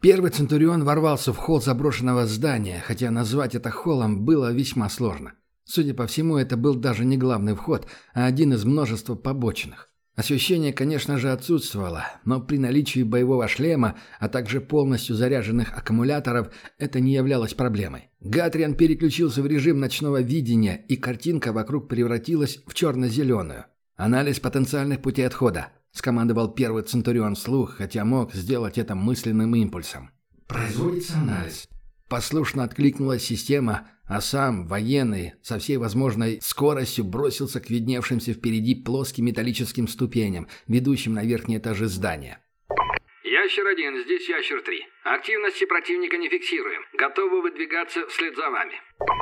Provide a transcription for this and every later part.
Первый Центурион ворвался в холл заброшенного здания, хотя назвать это холлом было весьма сложно. Судя по всему, это был даже не главный вход, а один из множества побочных. Освещение, конечно же, отсутствовало, но при наличии боевого шлема, а также полностью заряженных аккумуляторов, это не являлось проблемой. Гатриан переключился в режим ночного видения, и картинка вокруг превратилась в черно-зеленую. «Анализ потенциальных путей отхода», — скомандовал первый Центурион вслух, хотя мог сделать это мысленным импульсом. «Производится анализ». Послушно откликнулась система, а сам, военный, со всей возможной скоростью бросился к видневшимся впереди плоским металлическим ступеням, ведущим на верхние этажи здания. «Ящер-1, здесь Ящер-3. Активности противника не фиксируем. Готовы выдвигаться вслед за вами».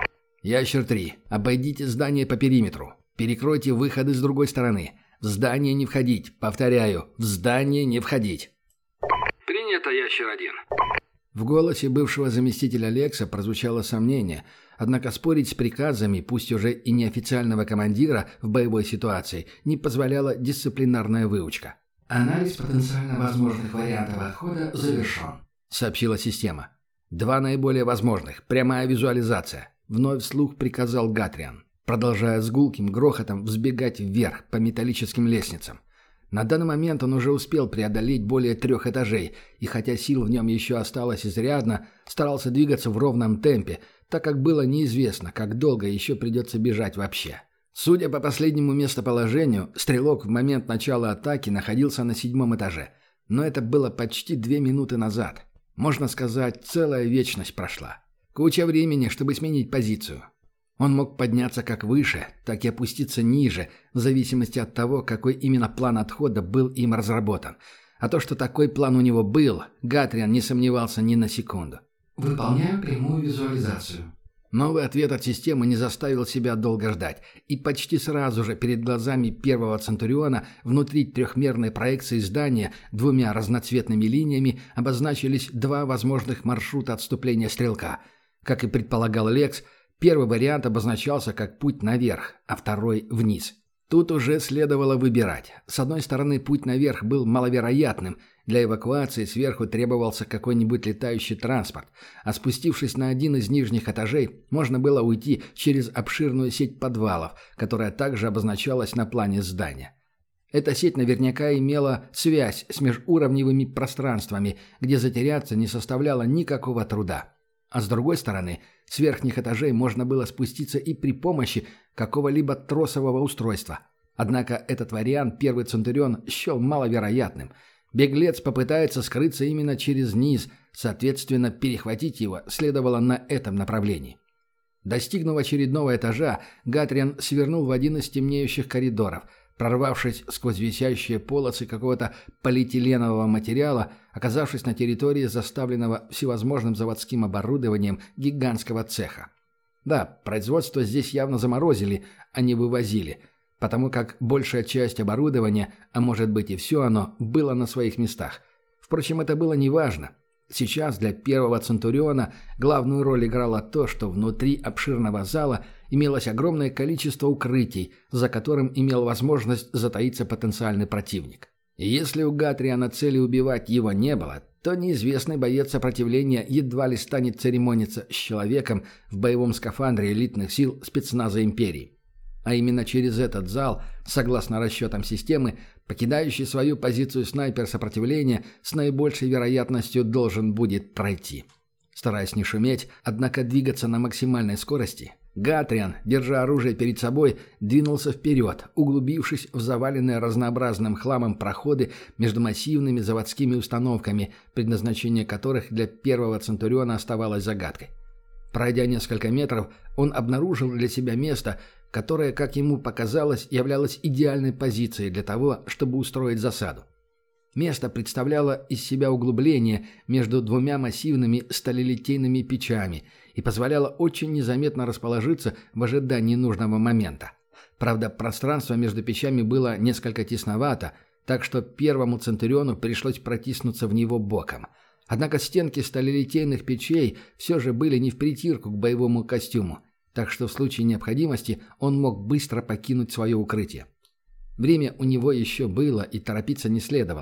«Ящер-3, обойдите здание по периметру. Перекройте выходы с другой стороны. В здание не входить. Повторяю, в здание не входить». «Принято, Ящер-1». В голосе бывшего заместителя Лекса прозвучало сомнение, однако спорить с приказами, пусть уже и неофициального командира в боевой ситуации, не позволяла дисциплинарная выучка. «Анализ потенциально возможных вариантов отхода завершен», — сообщила система. «Два наиболее возможных. Прямая визуализация», — вновь вслух приказал Гатриан, продолжая с гулким грохотом взбегать вверх по металлическим лестницам. На данный момент он уже успел преодолеть более 3 этажей, и хотя сил в нем еще осталось изрядно, старался двигаться в ровном темпе, так как было неизвестно, как долго еще придется бежать вообще. Судя по последнему местоположению, стрелок в момент начала атаки находился на 7 этаже, но это было почти 2 минуты назад. Можно сказать, целая вечность прошла. Куча времени, чтобы сменить позицию. Он мог подняться как выше, так и опуститься ниже, в зависимости от того, какой именно план отхода был им разработан. А то, что такой план у него был, Гатриан не сомневался ни на секунду. «Выполняем прямую визуализацию». Новый ответ от системы не заставил себя долго ждать, и почти сразу же перед глазами первого Центуриона внутри трехмерной проекции здания 2 разноцветными линиями обозначились 2 возможных маршрута отступления стрелка. Как и предполагал Лекс, первый вариант обозначался как путь наверх, а второй – вниз. Тут уже следовало выбирать. С одной стороны, путь наверх был маловероятным. Для эвакуации сверху требовался какой-нибудь летающий транспорт, а спустившись на один из нижних этажей, можно было уйти через обширную сеть подвалов, которая также обозначалась на плане здания. Эта сеть наверняка имела связь с межуровневыми пространствами, где затеряться не составляло никакого труда. А с другой стороны, с верхних этажей можно было спуститься и при помощи какого-либо тросового устройства. Однако этот вариант первый Центурион счел маловероятным. Беглец попытается скрыться именно через низ, соответственно, перехватить его следовало на этом направлении. Достигнув очередного этажа, Гатриан свернул в один из темнеющих коридоров. Прорвавшись сквозь висящие полосы какого-то полиэтиленового материала, оказавшись на территории заставленного всевозможным заводским оборудованием гигантского цеха. Да, производство здесь явно заморозили, а не вывозили, потому как большая часть оборудования, а может быть и все оно, было на своих местах. Впрочем, это было неважно. Сейчас для первого Центуриона главную роль играло то, что внутри обширного зала имелось огромное количество укрытий, за которым имел возможность затаиться потенциальный противник. И если у Гатриана цели убивать его не было, то неизвестный боец сопротивления едва ли станет церемониться с человеком в боевом скафандре элитных сил спецназа Империи. А именно через этот зал, согласно расчетам системы, покидающий свою позицию снайпер сопротивления с наибольшей вероятностью должен будет пройти. Стараясь не шуметь, однако двигаться на максимальной скорости, Гатриан, держа оружие перед собой, двинулся вперед, углубившись в заваленные разнообразным хламом проходы между массивными заводскими установками, предназначение которых для первого Центуриона оставалось загадкой. Пройдя несколько метров, он обнаружил для себя место, которое, как ему показалось, являлось идеальной позицией для того, чтобы устроить засаду. Место представляло из себя углубление между 2 массивными сталелитейными печами и позволяло очень незаметно расположиться в ожидании нужного момента. Правда, пространство между печами было несколько тесновато, так что первому Центуриону пришлось протиснуться в него боком. Однако стенки сталелитейных печей все же были не в притирку к боевому костюму, так что в случае необходимости он мог быстро покинуть свое укрытие. Время у него еще было, и торопиться не следовало.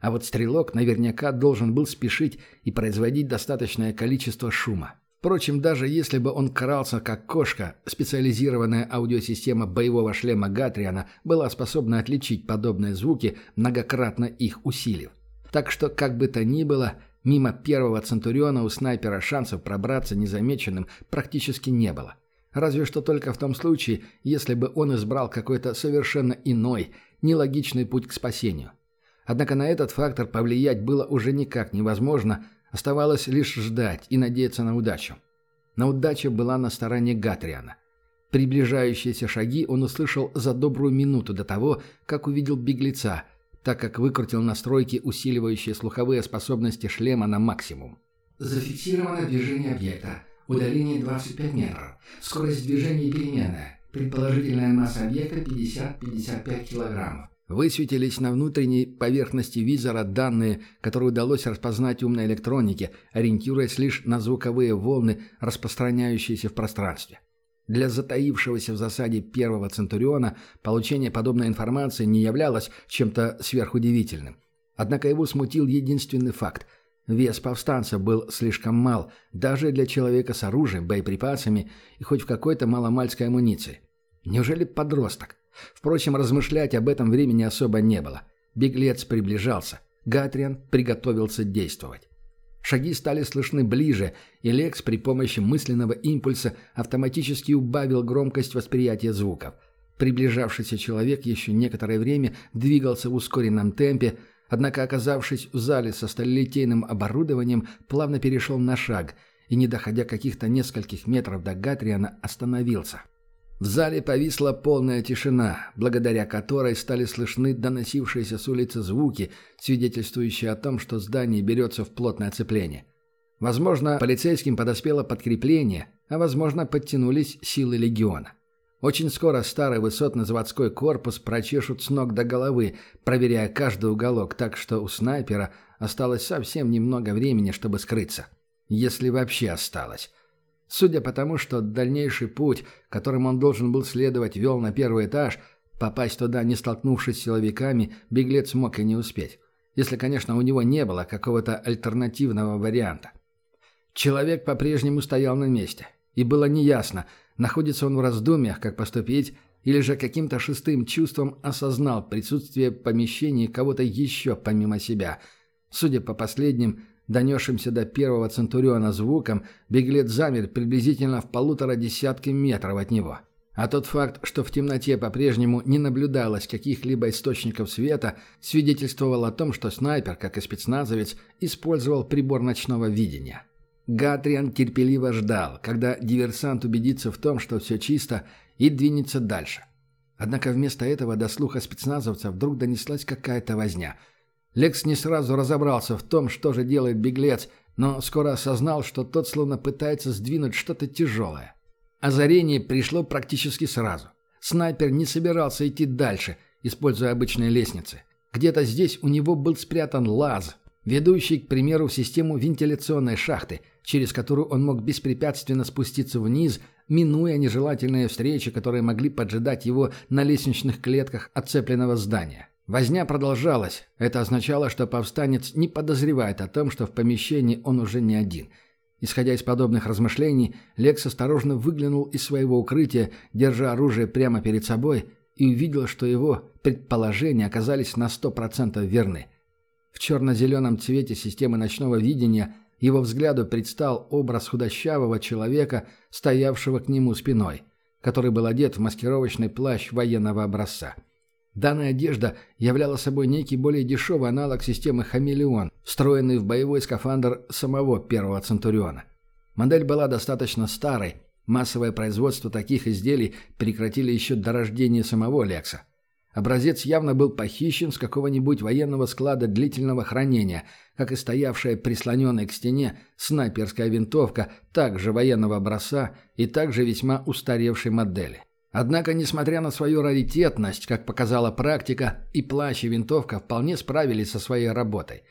А вот стрелок наверняка должен был спешить и производить достаточное количество шума. Впрочем, даже если бы он крался как кошка, специализированная аудиосистема боевого шлема Гатриана была способна отличить подобные звуки, многократно их усилив. Так что, как бы то ни было, мимо первого Центуриона у снайпера шансов пробраться незамеченным практически не было. Разве что только в том случае, если бы он избрал какой-то совершенно иной, нелогичный путь к спасению. Однако на этот фактор повлиять было уже никак невозможно, оставалось лишь ждать и надеяться на удачу. Но удача была на стороне Гатриана. Приближающиеся шаги он услышал за добрую минуту до того, как увидел беглеца, так как выкрутил настройки, усиливающие слуховые способности шлема на максимум. Зафиксировано движение объекта. Удаление 25 метров. Скорость движения переменная. Предположительная масса объекта 50-55 килограммов. Высветились на внутренней поверхности визора данные, которые удалось распознать умной электронике, ориентируясь лишь на звуковые волны, распространяющиеся в пространстве. Для затаившегося в засаде первого Центуриона получение подобной информации не являлось чем-то сверхудивительным. Однако его смутил единственный факт. Вес повстанца был слишком мал даже для человека с оружием, боеприпасами и хоть в какой-то маломальской амуниции. Неужели подросток? Впрочем, размышлять об этом времени особо не было. Беглец приближался. Гатриан приготовился действовать. Шаги стали слышны ближе, и Лекс при помощи мысленного импульса автоматически убавил громкость восприятия звуков. Приближавшийся человек еще некоторое время двигался в ускоренном темпе, однако, оказавшись в зале со сталелитейным оборудованием, плавно перешел на шаг и, не доходя каких-то нескольких метров до Гатриана, остановился. В зале повисла полная тишина, благодаря которой стали слышны доносившиеся с улицы звуки, свидетельствующие о том, что здание берется в плотное оцепление. Возможно, полицейским подоспело подкрепление, а возможно, подтянулись силы легиона. Очень скоро старый высотный заводской корпус прочешут с ног до головы, проверяя каждый уголок, так что у снайпера осталось совсем немного времени, чтобы скрыться. Если вообще осталось. Судя по тому, что дальнейший путь, которым он должен был следовать, вел на первый этаж, попасть туда, не столкнувшись с силовиками, беглец мог и не успеть. Если, конечно, у него не было какого-то альтернативного варианта. Человек по-прежнему стоял на месте, и было неясно, находится он в раздумьях, как поступить, или же каким-то шестым чувством осознал присутствие в помещении кого-то еще помимо себя. Судя по последним, донесшимся до первого Центуриона звукам, беглец замер приблизительно в 1,5 метров от него. А тот факт, что в темноте по-прежнему не наблюдалось каких-либо источников света, свидетельствовал о том, что снайпер, как и спецназовец, использовал прибор ночного видения. Гатриан терпеливо ждал, когда диверсант убедится в том, что все чисто, и двинется дальше. Однако вместо этого до слуха спецназовца вдруг донеслась какая-то возня. Лекс не сразу разобрался в том, что же делает беглец, но скоро осознал, что тот словно пытается сдвинуть что-то тяжелое. Озарение пришло практически сразу. Снайпер не собирался идти дальше, используя обычные лестницы. Где-то здесь у него был спрятан лаз, ведущий, к примеру, в систему вентиляционной шахты, через которую он мог беспрепятственно спуститься вниз, минуя нежелательные встречи, которые могли поджидать его на лестничных клетках оцепленного здания. Возня продолжалась. Это означало, что повстанец не подозревает о том, что в помещении он уже не один. Исходя из подобных размышлений, Лекс осторожно выглянул из своего укрытия, держа оружие прямо перед собой, и увидел, что его предположения оказались на 100% верны. В черно-зеленом цвете системы ночного видения его взгляду предстал образ худощавого человека, стоявшего к нему спиной, который был одет в маскировочный плащ военного образца. Данная одежда являла собой некий более дешевый аналог системы «Хамелеон», встроенный в боевой скафандр самого первого Центуриона. Модель была достаточно старой, массовое производство таких изделий прекратили еще до рождения самого Лекса. Образец явно был похищен с какого-нибудь военного склада длительного хранения, как и стоявшая прислоненной к стене снайперская винтовка также военного образца и также весьма устаревшей модели. Однако, несмотря на свою раритетность, как показала практика, и плащ, и винтовка вполне справились со своей работой.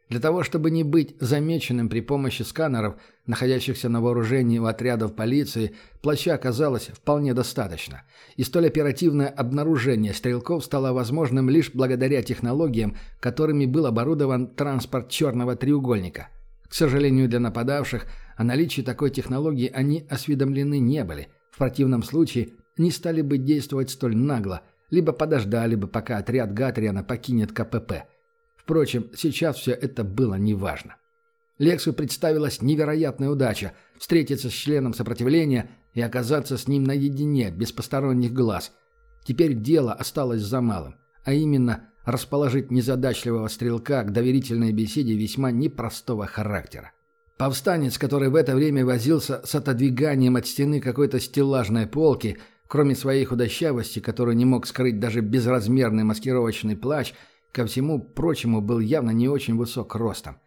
Для того, чтобы не быть замеченным при помощи сканеров, находящихся на вооружении у отрядов полиции, плаща оказалось вполне достаточно. И столь оперативное обнаружение стрелков стало возможным лишь благодаря технологиям, которыми был оборудован транспорт черного треугольника. К сожалению для нападавших, о наличии такой технологии они осведомлены не были. В противном случае не стали бы действовать столь нагло, либо подождали бы, пока отряд Гатриана покинет КПП. Впрочем, сейчас все это было неважно. Лексу представилась невероятная удача встретиться с членом сопротивления и оказаться с ним наедине, без посторонних глаз. Теперь дело осталось за малым, а именно расположить незадачливого стрелка к доверительной беседе весьма непростого характера. Повстанец, который в это время возился с отодвиганием от стены какой-то стеллажной полки, кроме своей худощавости, которую не мог скрыть даже безразмерный маскировочный плащ, ко всему прочему был явно не очень высок ростом.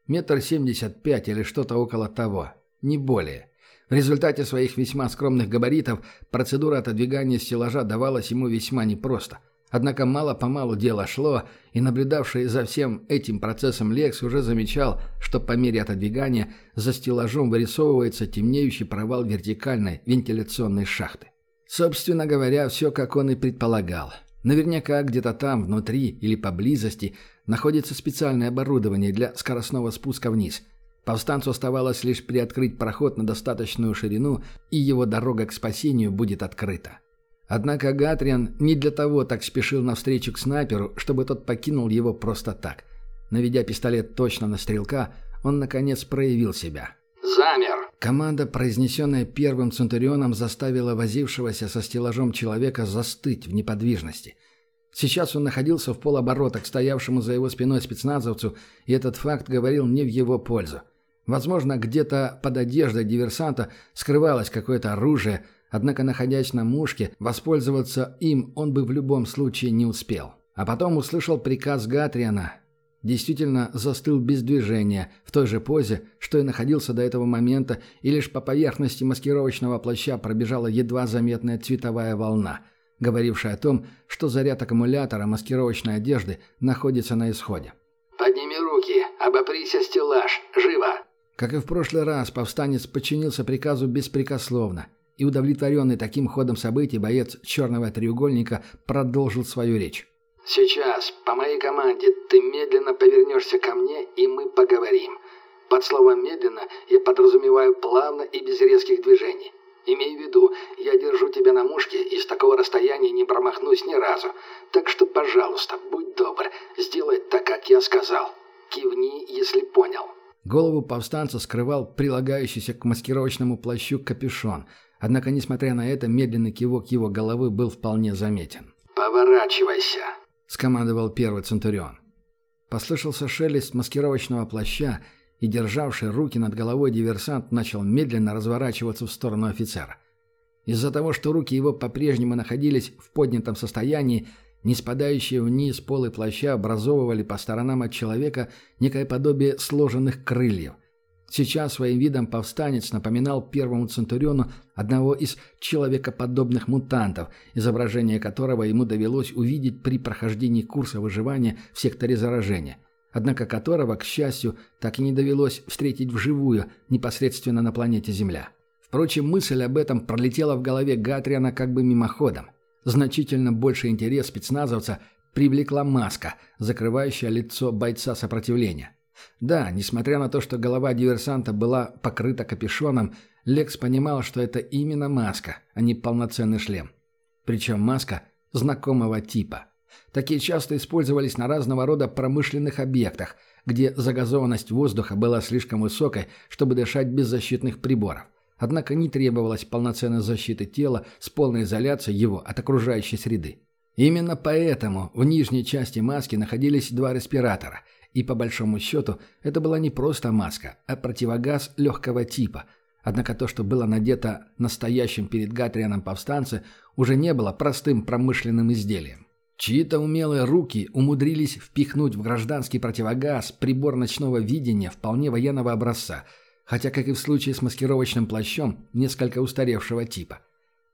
1,75 м или что-то около того, не более. В результате своих весьма скромных габаритов процедура отодвигания стеллажа давалась ему весьма непросто. Однако мало-помалу дело шло, и наблюдавший за всем этим процессом Лекс уже замечал, что по мере отодвигания за стеллажом вырисовывается темнеющий провал вертикальной вентиляционной шахты. Собственно говоря, все как он и предполагал. Наверняка где-то там, внутри или поблизости, находится специальное оборудование для скоростного спуска вниз. Повстанцу оставалось лишь приоткрыть проход на достаточную ширину, и его дорога к спасению будет открыта. Однако Гатриан не для того так спешил навстречу к снайперу, чтобы тот покинул его просто так. Наведя пистолет точно на стрелка, он наконец проявил себя. «Замер!» Команда, произнесенная первым Центурионом, заставила возившегося со стеллажом человека застыть в неподвижности. Сейчас он находился в полоборота к стоявшему за его спиной спецназовцу, и этот факт говорил не в его пользу. Возможно, где-то под одеждой диверсанта скрывалось какое-то оружие, однако, находясь на мушке, воспользоваться им он бы в любом случае не успел. А потом услышал приказ Гатриана. Действительно застыл без движения, в той же позе, что и находился до этого момента, и лишь по поверхности маскировочного плаща пробежала едва заметная цветовая волна, говорившая о том, что заряд аккумулятора маскировочной одежды находится на исходе. «Подними руки, обопрись о стеллаж, живо!» Как и в прошлый раз, повстанец подчинился приказу беспрекословно, и удовлетворенный таким ходом событий боец черного треугольника продолжил свою речь. «Сейчас, по моей команде, ты медленно повернешься ко мне, и мы поговорим. Под словом «медленно» я подразумеваю плавно и без резких движений. Имей в виду, я держу тебя на мушке и с такого расстояния не промахнусь ни разу. Так что, пожалуйста, будь добр, сделай так, как я сказал. Кивни, если понял». Голову повстанца скрывал прилагающийся к маскировочному плащу капюшон, однако, несмотря на это, медленный кивок его головы был вполне заметен. «Поворачивайся», — скомандовал первый Центурион. Послышался шелест маскировочного плаща, и державший руки над головой диверсант начал медленно разворачиваться в сторону офицера. Из-за того, что руки его по-прежнему находились в поднятом состоянии, не спадающие вниз полы плаща образовывали по сторонам от человека некое подобие сложенных крыльев. Сейчас своим видом повстанец напоминал первому Центуриону одного из человекоподобных мутантов, изображение которого ему довелось увидеть при прохождении курса выживания в секторе заражения, однако которого, к счастью, так и не довелось встретить вживую непосредственно на планете Земля. Впрочем, мысль об этом пролетела в голове Гатриана как бы мимоходом. Значительно больший интерес спецназовца привлекла маска, закрывающая лицо бойца сопротивления. Да, несмотря на то, что голова диверсанта была покрыта капюшоном, Лекс понимал, что это именно маска, а не полноценный шлем. Причем маска знакомого типа. Такие часто использовались на разного рода промышленных объектах, где загазованность воздуха была слишком высокой, чтобы дышать без защитных приборов. Однако не требовалось полноценной защиты тела с полной изоляцией его от окружающей среды. Именно поэтому в нижней части маски находились два респиратора, и по большому счету это была не просто маска, а противогаз легкого типа. Однако то, что было надето настоящим перед Гатрианом повстанце, уже не было простым промышленным изделием. Чьи-то умелые руки умудрились впихнуть в гражданский противогаз прибор ночного видения вполне военного образца, хотя, как и в случае с маскировочным плащом, несколько устаревшего типа.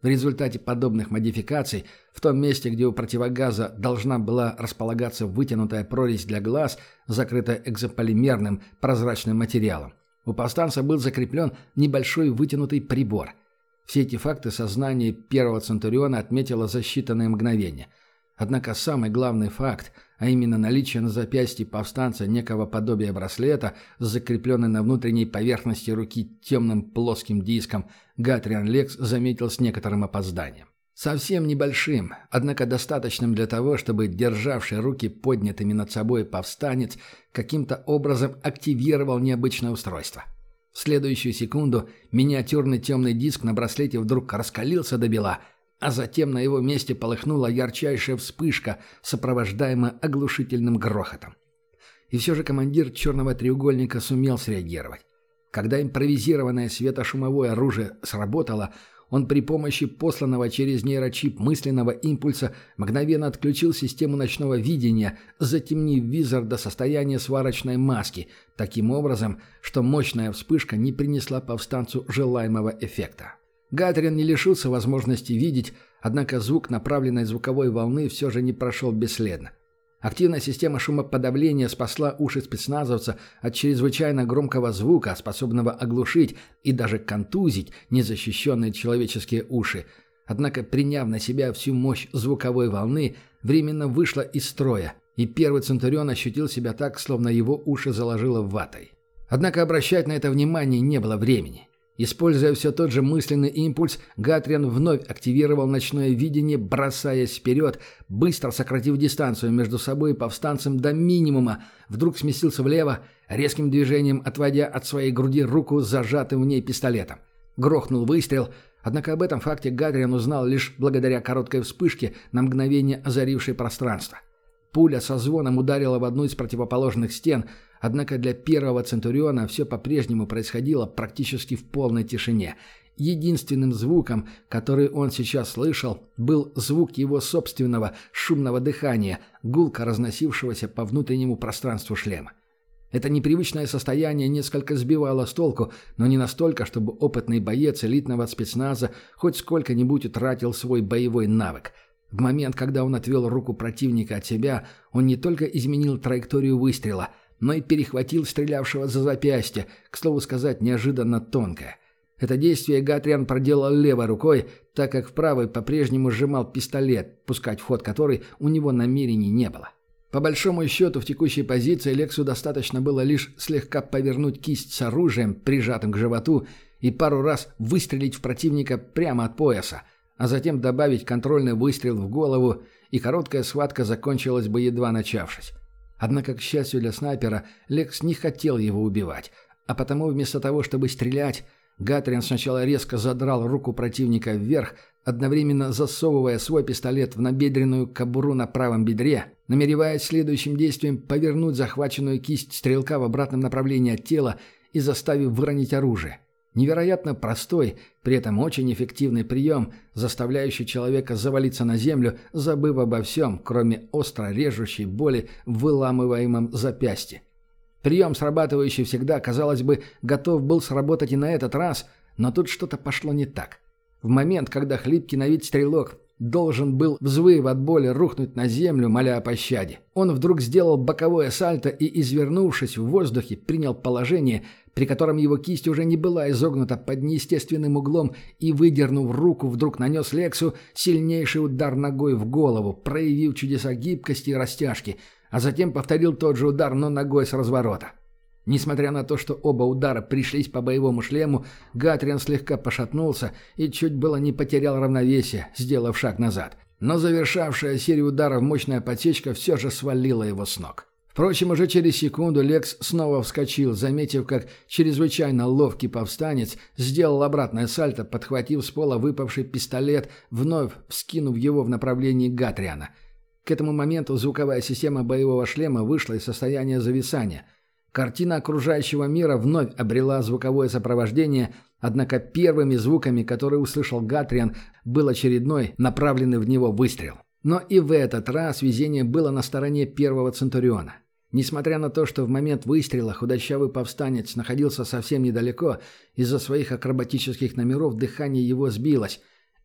В результате подобных модификаций в том месте, где у противогаза должна была располагаться вытянутая прорезь для глаз, закрытая экзополимерным прозрачным материалом, у повстанца был закреплен небольшой вытянутый прибор. Все эти факты сознание первого Центуриона отметило за считанные мгновения. Однако самый главный факт, а именно наличие на запястье повстанца некого подобия браслета, закрепленный на внутренней поверхности руки темным плоским диском, Гатриан Лекс заметил с некоторым опозданием. Совсем небольшим, однако достаточным для того, чтобы державший руки поднятыми над собой повстанец каким-то образом активировал необычное устройство. В следующую секунду миниатюрный темный диск на браслете вдруг раскалился до бела, а затем на его месте полыхнула ярчайшая вспышка, сопровождаемая оглушительным грохотом. И все же командир черного треугольника сумел среагировать. Когда импровизированное светошумовое оружие сработало, он при помощи посланного через нейрочип мысленного импульса мгновенно отключил систему ночного видения, затемнив визор до состояния сварочной маски, таким образом, что мощная вспышка не принесла повстанцу желаемого эффекта. Гатриан не лишился возможности видеть, однако звук направленной звуковой волны все же не прошел бесследно. Активная система шумоподавления спасла уши спецназовца от чрезвычайно громкого звука, способного оглушить и даже контузить незащищенные человеческие уши. Однако, приняв на себя всю мощь звуковой волны, временно вышла из строя, и первый Центурион ощутил себя так, словно его уши заложило ватой. Однако обращать на это внимание не было времени. Используя все тот же мысленный импульс, Гатриан вновь активировал ночное видение, бросаясь вперед, быстро сократив дистанцию между собой и повстанцем до минимума, вдруг сместился влево, резким движением отводя от своей груди руку с зажатым в ней пистолетом. Грохнул выстрел, однако об этом факте Гатриан узнал лишь благодаря короткой вспышке, на мгновение озарившей пространство. Пуля со звоном ударила в одну из противоположных стен, однако для первого Центуриона все по-прежнему происходило практически в полной тишине. Единственным звуком, который он сейчас слышал, был звук его собственного шумного дыхания, гулко разносившегося по внутреннему пространству шлема. Это непривычное состояние несколько сбивало с толку, но не настолько, чтобы опытный боец элитного спецназа хоть сколько-нибудь утратил свой боевой навык. В момент, когда он отвел руку противника от себя, он не только изменил траекторию выстрела, но и перехватил стрелявшего за запястье, к слову сказать, неожиданно тонкое. Это действие Гатриан проделал левой рукой, так как в правой по-прежнему сжимал пистолет, пускать в ход который у него намерений не было. По большому счету, в текущей позиции Лексу достаточно было лишь слегка повернуть кисть с оружием, прижатым к животу, и пару раз выстрелить в противника прямо от пояса, а затем добавить контрольный выстрел в голову, и короткая схватка закончилась бы, едва начавшись. Однако, к счастью для снайпера, Лекс не хотел его убивать, а потому вместо того, чтобы стрелять, Гатриан сначала резко задрал руку противника вверх, одновременно засовывая свой пистолет в набедренную кобуру на правом бедре, намереваясь следующим действием повернуть захваченную кисть стрелка в обратном направлении от тела и заставив выронить оружие. Невероятно простой, при этом очень эффективный прием, заставляющий человека завалиться на землю, забыв обо всем, кроме остро режущей боли в выламываемом запястье. Прием, срабатывающий всегда, казалось бы, готов был сработать и на этот раз, но тут что-то пошло не так. В момент, когда хлипкий на вид стрелок должен был, взвыв от боли, рухнуть на землю, моля о пощаде, он вдруг сделал боковое сальто и, извернувшись в воздухе, принял положение, при котором его кисть уже не была изогнута под неестественным углом, и, выдернув руку, вдруг нанес Лексу сильнейший удар ногой в голову, проявив чудеса гибкости и растяжки, а затем повторил тот же удар, но ногой с разворота. Несмотря на то, что оба удара пришлись по боевому шлему, Гатриан слегка пошатнулся и чуть было не потерял равновесие, сделав шаг назад. Но завершавшая серию ударов мощная подсечка все же свалила его с ног. Впрочем, уже через секунду Лекс снова вскочил, заметив, как чрезвычайно ловкий повстанец сделал обратное сальто, подхватив с пола выпавший пистолет, вновь вскинув его в направлении Гатриана. К этому моменту звуковая система боевого шлема вышла из состояния зависания. Картина окружающего мира вновь обрела звуковое сопровождение, однако первыми звуками, которые услышал Гатриан, был очередной, направленный в него выстрел. Но и в этот раз везение было на стороне первого Центуриона. Несмотря на то, что в момент выстрела худощавый повстанец находился совсем недалеко, из-за своих акробатических номеров дыхание его сбилось.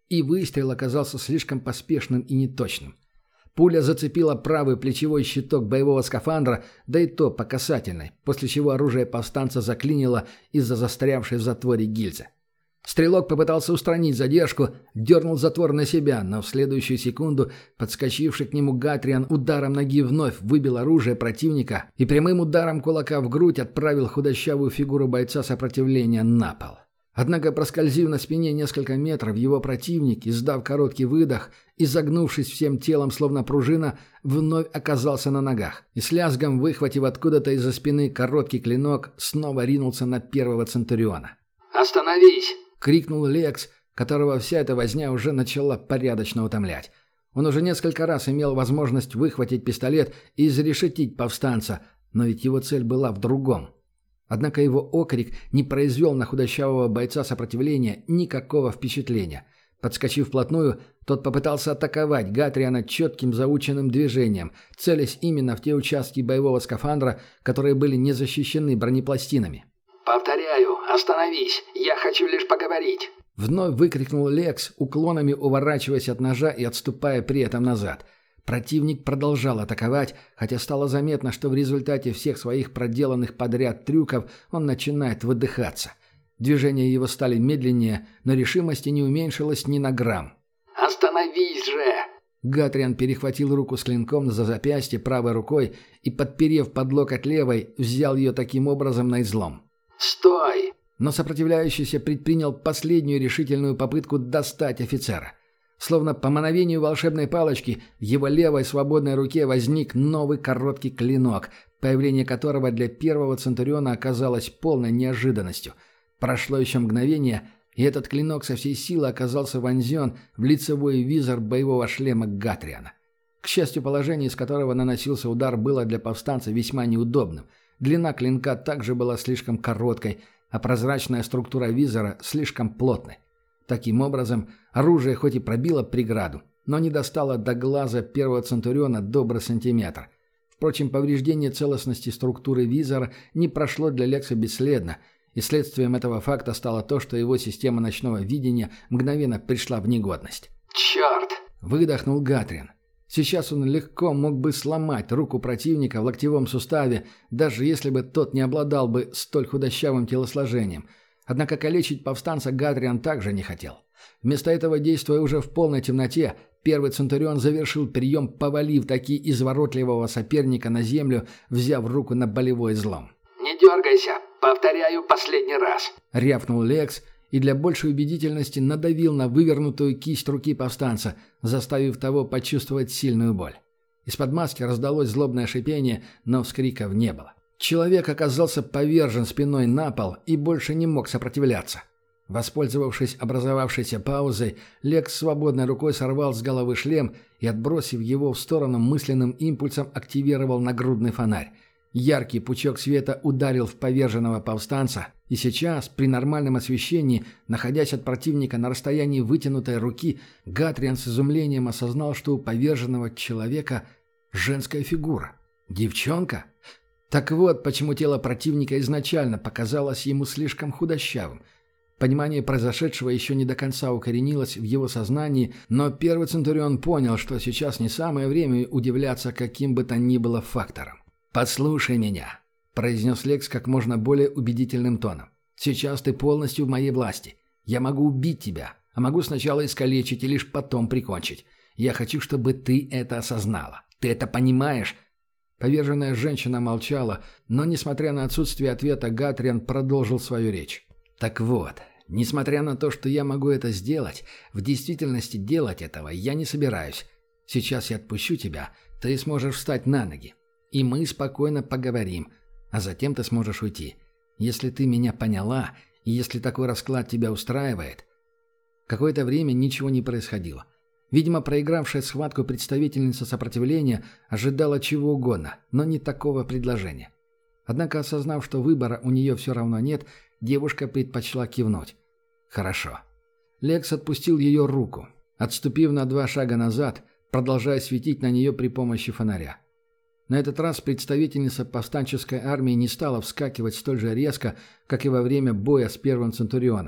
и выстрел оказался слишком поспешным и неточным. Пуля зацепила правый плечевой щиток боевого скафандра, да и то по касательной, после чего оружие повстанца заклинило из-за застрявшей в затворе гильзы. Стрелок попытался устранить задержку, дернул затвор на себя, но в следующую секунду подскочивший к нему Гатриан ударом ноги вновь выбил оружие противника и прямым ударом кулака в грудь отправил худощавую фигуру бойца сопротивления на пол. Однако, проскользив на спине несколько метров, его противник, издав короткий выдох и загнувшись всем телом, словно пружина, вновь оказался на ногах и с лязгом, выхватив откуда-то из-за спины короткий клинок, снова ринулся на первого Центуриона. «Остановись!» — крикнул Лекс, которого вся эта возня уже начала порядочно утомлять. Он уже несколько раз имел возможность выхватить пистолет и изрешетить повстанца, но ведь его цель была в другом. Однако его окрик не произвел на худощавого бойца сопротивления никакого впечатления. Подскочив вплотную, тот попытался атаковать Гатриана четким заученным движением, целясь именно в те участки боевого скафандра, которые были не защищены бронепластинами. «Повторяю, остановись! Я хочу лишь поговорить!» Вновь выкрикнул Лекс, уклонами уворачиваясь от ножа и отступая при этом назад. Противник продолжал атаковать, хотя стало заметно, что в результате всех своих проделанных подряд трюков он начинает выдыхаться. Движения его стали медленнее, но решимости не уменьшилось ни на грамм. «Остановись же!» Гатриан перехватил руку с клинком за запястье правой рукой и, подперев под локоть левой, взял ее таким образом на излом. «Стой!» Но сопротивляющийся предпринял последнюю решительную попытку достать офицера. Словно по мановению волшебной палочки, в его левой свободной руке возник новый короткий клинок, появление которого для первого Центуриона оказалось полной неожиданностью. Прошло еще мгновение, и этот клинок со всей силы оказался вонзен в лицевой визор боевого шлема Гатриана. К счастью, положение, из которого наносился удар, было для повстанца весьма неудобным. Длина клинка также была слишком короткой, а прозрачная структура визора слишком плотной. Таким образом, оружие хоть и пробило преграду, но не достало до глаза первого Центуриона добрый сантиметр. Впрочем, повреждение целостности структуры визора не прошло для Лекса бесследно, и следствием этого факта стало то, что его система ночного видения мгновенно пришла в негодность. «Черт!» — выдохнул Гатриан. Сейчас он легко мог бы сломать руку противника в локтевом суставе, даже если бы тот не обладал бы столь худощавым телосложением. Однако калечить повстанца Гатриан также не хотел. Вместо этого, действуя уже в полной темноте, первый Центурион завершил прием, повалив таки изворотливого соперника на землю, взяв руку на болевой излом. «Не дергайся! Повторяю последний раз!» — рявкнул Лекс и для большей убедительности надавил на вывернутую кисть руки повстанца, заставив того почувствовать сильную боль. Из-под маски раздалось злобное шипение, но вскриков не было. Человек оказался повержен спиной на пол и больше не мог сопротивляться. Воспользовавшись образовавшейся паузой, Лекс свободной рукой сорвал с головы шлем и, отбросив его в сторону, мысленным импульсом активировал нагрудный фонарь. Яркий пучок света ударил в поверженного повстанца, и сейчас, при нормальном освещении, находясь от противника на расстоянии вытянутой руки, Гатриан с изумлением осознал, что у поверженного человека женская фигура. Девчонка? Так вот, почему тело противника изначально показалось ему слишком худощавым. Понимание произошедшего еще не до конца укоренилось в его сознании, но первый Центурион понял, что сейчас не самое время удивляться каким бы то ни было фактором. «Послушай меня», — произнес Лекс как можно более убедительным тоном. «Сейчас ты полностью в моей власти. Я могу убить тебя, а могу сначала искалечить и лишь потом прикончить. Я хочу, чтобы ты это осознала. Ты это понимаешь?» Поверженная женщина молчала, но, несмотря на отсутствие ответа, Гатриан продолжил свою речь. «Так вот, несмотря на то, что я могу это сделать, в действительности делать этого я не собираюсь. Сейчас я отпущу тебя, ты сможешь встать на ноги. И мы спокойно поговорим, а затем ты сможешь уйти. Если ты меня поняла, и если такой расклад тебя устраивает...» Какое-то время ничего не происходило. Видимо, проигравшая схватку представительница сопротивления ожидала чего угодно, но не такого предложения. Однако, осознав, что выбора у нее все равно нет, девушка предпочла кивнуть. «Хорошо». Лекс отпустил ее руку, отступив на 2 шага назад, продолжая светить на нее при помощи фонаря. На этот раз представительница повстанческой армии не стала вскакивать столь же резко, как и во время боя с первым Центурионом.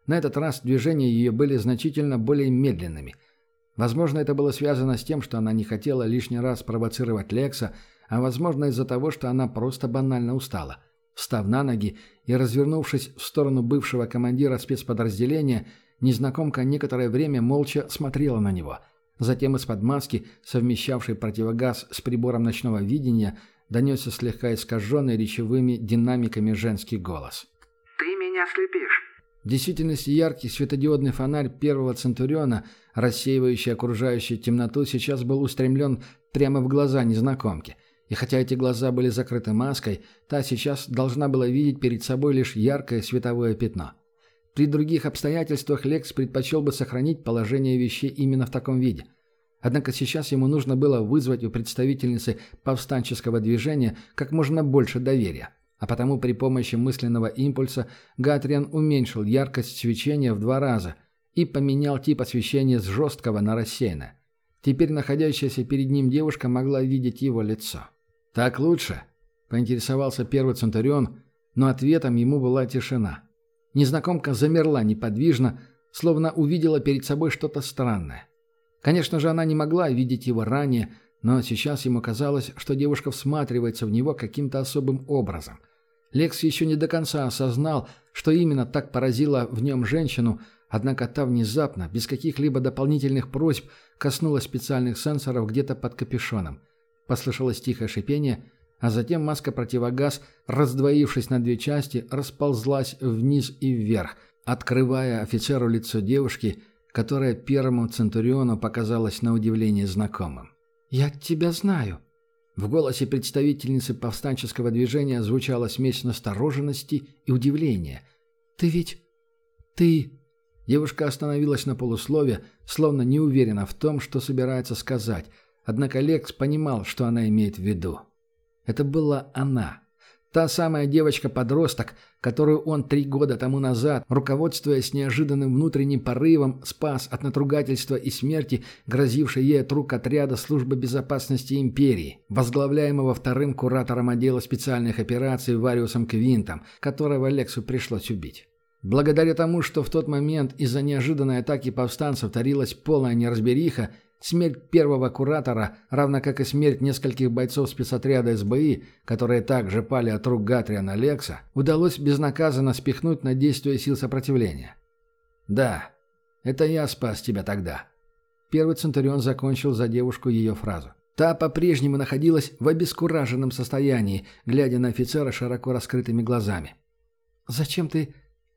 На этот раз движения ее были значительно более медленными. Возможно, это было связано с тем, что она не хотела лишний раз провоцировать Лекса, а возможно из-за того, что она просто банально устала. Встав на ноги и развернувшись в сторону бывшего командира спецподразделения, незнакомка некоторое время молча смотрела на него. Затем из-под маски, совмещавшей противогаз с прибором ночного видения, донесся слегка искаженный речевыми динамиками женский голос. «Ты меня слепишь». В действительности яркий светодиодный фонарь первого Центуриона, рассеивающий окружающую темноту, сейчас был устремлен прямо в глаза незнакомки. И хотя эти глаза были закрыты маской, та сейчас должна была видеть перед собой лишь яркое световое пятно. При других обстоятельствах Лекс предпочел бы сохранить положение вещей именно в таком виде. Однако сейчас ему нужно было вызвать у представительницы повстанческого движения как можно больше доверия. А потому при помощи мысленного импульса Гатриан уменьшил яркость свечения в 2 раза и поменял тип освещения с жесткого на рассеянное. Теперь находящаяся перед ним девушка могла видеть его лицо. «Так лучше?» – поинтересовался первый Центурион, но ответом ему была тишина. Незнакомка замерла неподвижно, словно увидела перед собой что-то странное. Конечно же, она не могла видеть его ранее, но сейчас ему казалось, что девушка всматривается в него каким-то особым образом. Лекс еще не до конца осознал, что именно так поразило в нем женщину, однако та внезапно, без каких-либо дополнительных просьб, коснулась специальных сенсоров где-то под капюшоном. Послышалось тихое шипение, а затем маска-противогаз, раздвоившись на 2 части, расползлась вниз и вверх, открывая офицеру лицо девушки, которое первому Центуриону показалось на удивление знакомым. «Я тебя знаю». В голосе представительницы повстанческого движения звучала смесь настороженности и удивления. «Ты ведь... ты...» Девушка остановилась на полуслове, словно не уверена в том, что собирается сказать, однако Лекс понимал, что она имеет в виду. Это была она. Та самая девочка-подросток, которую он 3 года тому назад, руководствуясь неожиданным внутренним порывом, спас от надругательства и смерти, грозившей ей от рук отряда Службы безопасности империи, возглавляемого 2-м куратором отдела специальных операций Вариусом Квинтом, которого Лексу пришлось убить. Благодаря тому, что в тот момент из-за неожиданной атаки повстанцев творилась полная неразбериха, смерть первого куратора, равно как и смерть нескольких бойцов спецотряда СБИ, которые также пали от рук Гатриана Лекса, удалось безнаказанно спихнуть на действие сил сопротивления. «Да, это я спас тебя тогда». Первый Центурион закончил за девушку ее фразу. Та по-прежнему находилась в обескураженном состоянии, глядя на офицера широко раскрытыми глазами. «Зачем ты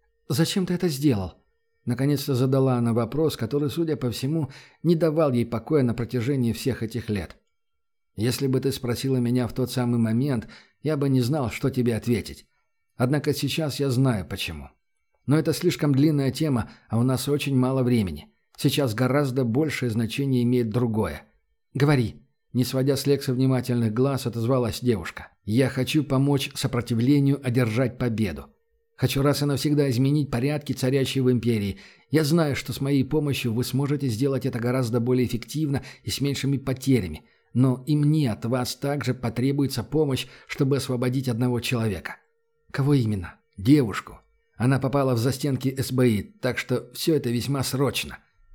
это сделал?» Наконец-то задала она вопрос, который, судя по всему, не давал ей покоя на протяжении всех этих лет. «Если бы ты спросила меня в тот самый момент, я бы не знал, что тебе ответить. Однако сейчас я знаю, почему. Но это слишком длинная тема, а у нас очень мало времени. Сейчас гораздо большее значение имеет другое. Говори». Не сводя с Лекса внимательных глаз, отозвалась девушка. «Я хочу помочь сопротивлению одержать победу. Хочу раз и навсегда изменить порядки, царящие в империи. Я знаю, что с моей помощью вы сможете сделать это гораздо более эффективно и с меньшими потерями. Но и мне от вас также потребуется помощь, чтобы освободить одного человека». «Кого именно?» «Девушку. Она попала в застенки СБИ, так что все это весьма срочно».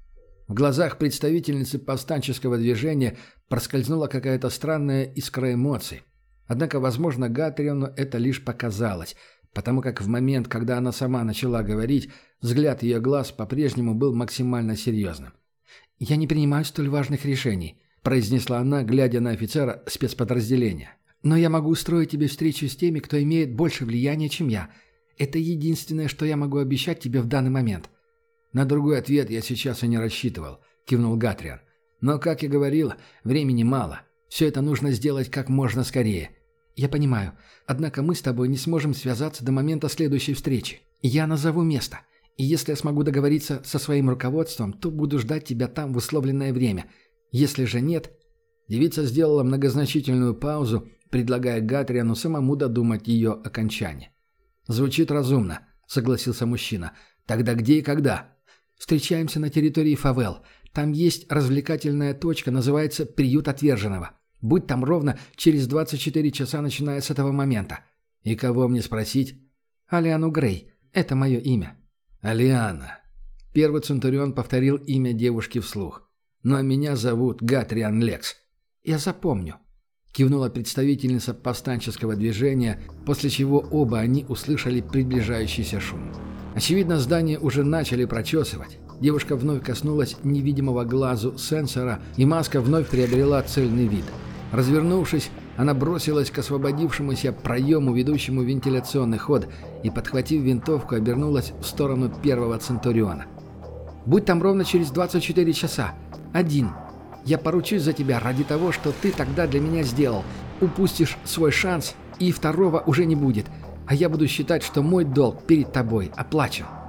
В глазах представительницы повстанческого движения проскользнула какая-то странная искра эмоций. Однако, возможно, Гатриану это лишь показалось – потому как в момент, когда она сама начала говорить, взгляд ее глаз по-прежнему был максимально серьезным. «Я не принимаю столь важных решений», – произнесла она, глядя на офицера спецподразделения. «Но я могу устроить тебе встречу с теми, кто имеет больше влияния, чем я. Это единственное, что я могу обещать тебе в данный момент». «На другой ответ я сейчас и не рассчитывал», – кивнул Гатриан. «Но, как я говорил, времени мало. Все это нужно сделать как можно скорее». «Я понимаю. Однако мы с тобой не сможем связаться до момента следующей встречи. Я назову место. И если я смогу договориться со своим руководством, то буду ждать тебя там в условленное время. Если же нет...» Девица сделала многозначительную паузу, предлагая Гатриану самому додумать ее окончание. «Звучит разумно», — согласился мужчина. «Тогда где и когда?» «Встречаемся на территории Фавел. Там есть развлекательная точка, называется «Приют отверженного». Будь там ровно через 24 часа, начиная с этого момента». «И кого мне спросить?» «Алиану Грей. Это мое имя». «Алиана». Первый Центурион повторил имя девушки вслух. «Но меня зовут Гатриан Лекс». «Я запомню», — кивнула представительница повстанческого движения, после чего оба они услышали приближающийся шум. Очевидно, здание уже начали прочесывать. Девушка вновь коснулась невидимого глазу сенсора, и маска вновь приобрела цельный вид. Развернувшись, она бросилась к освободившемуся проему, ведущему в вентиляционный ход, и, подхватив винтовку, обернулась в сторону первого Центуриона. «Будь там ровно через 24 часа. Один. Я поручусь за тебя ради того, что ты тогда для меня сделал. Упустишь свой шанс, и второго уже не будет. А я буду считать, что мой долг перед тобой оплачен».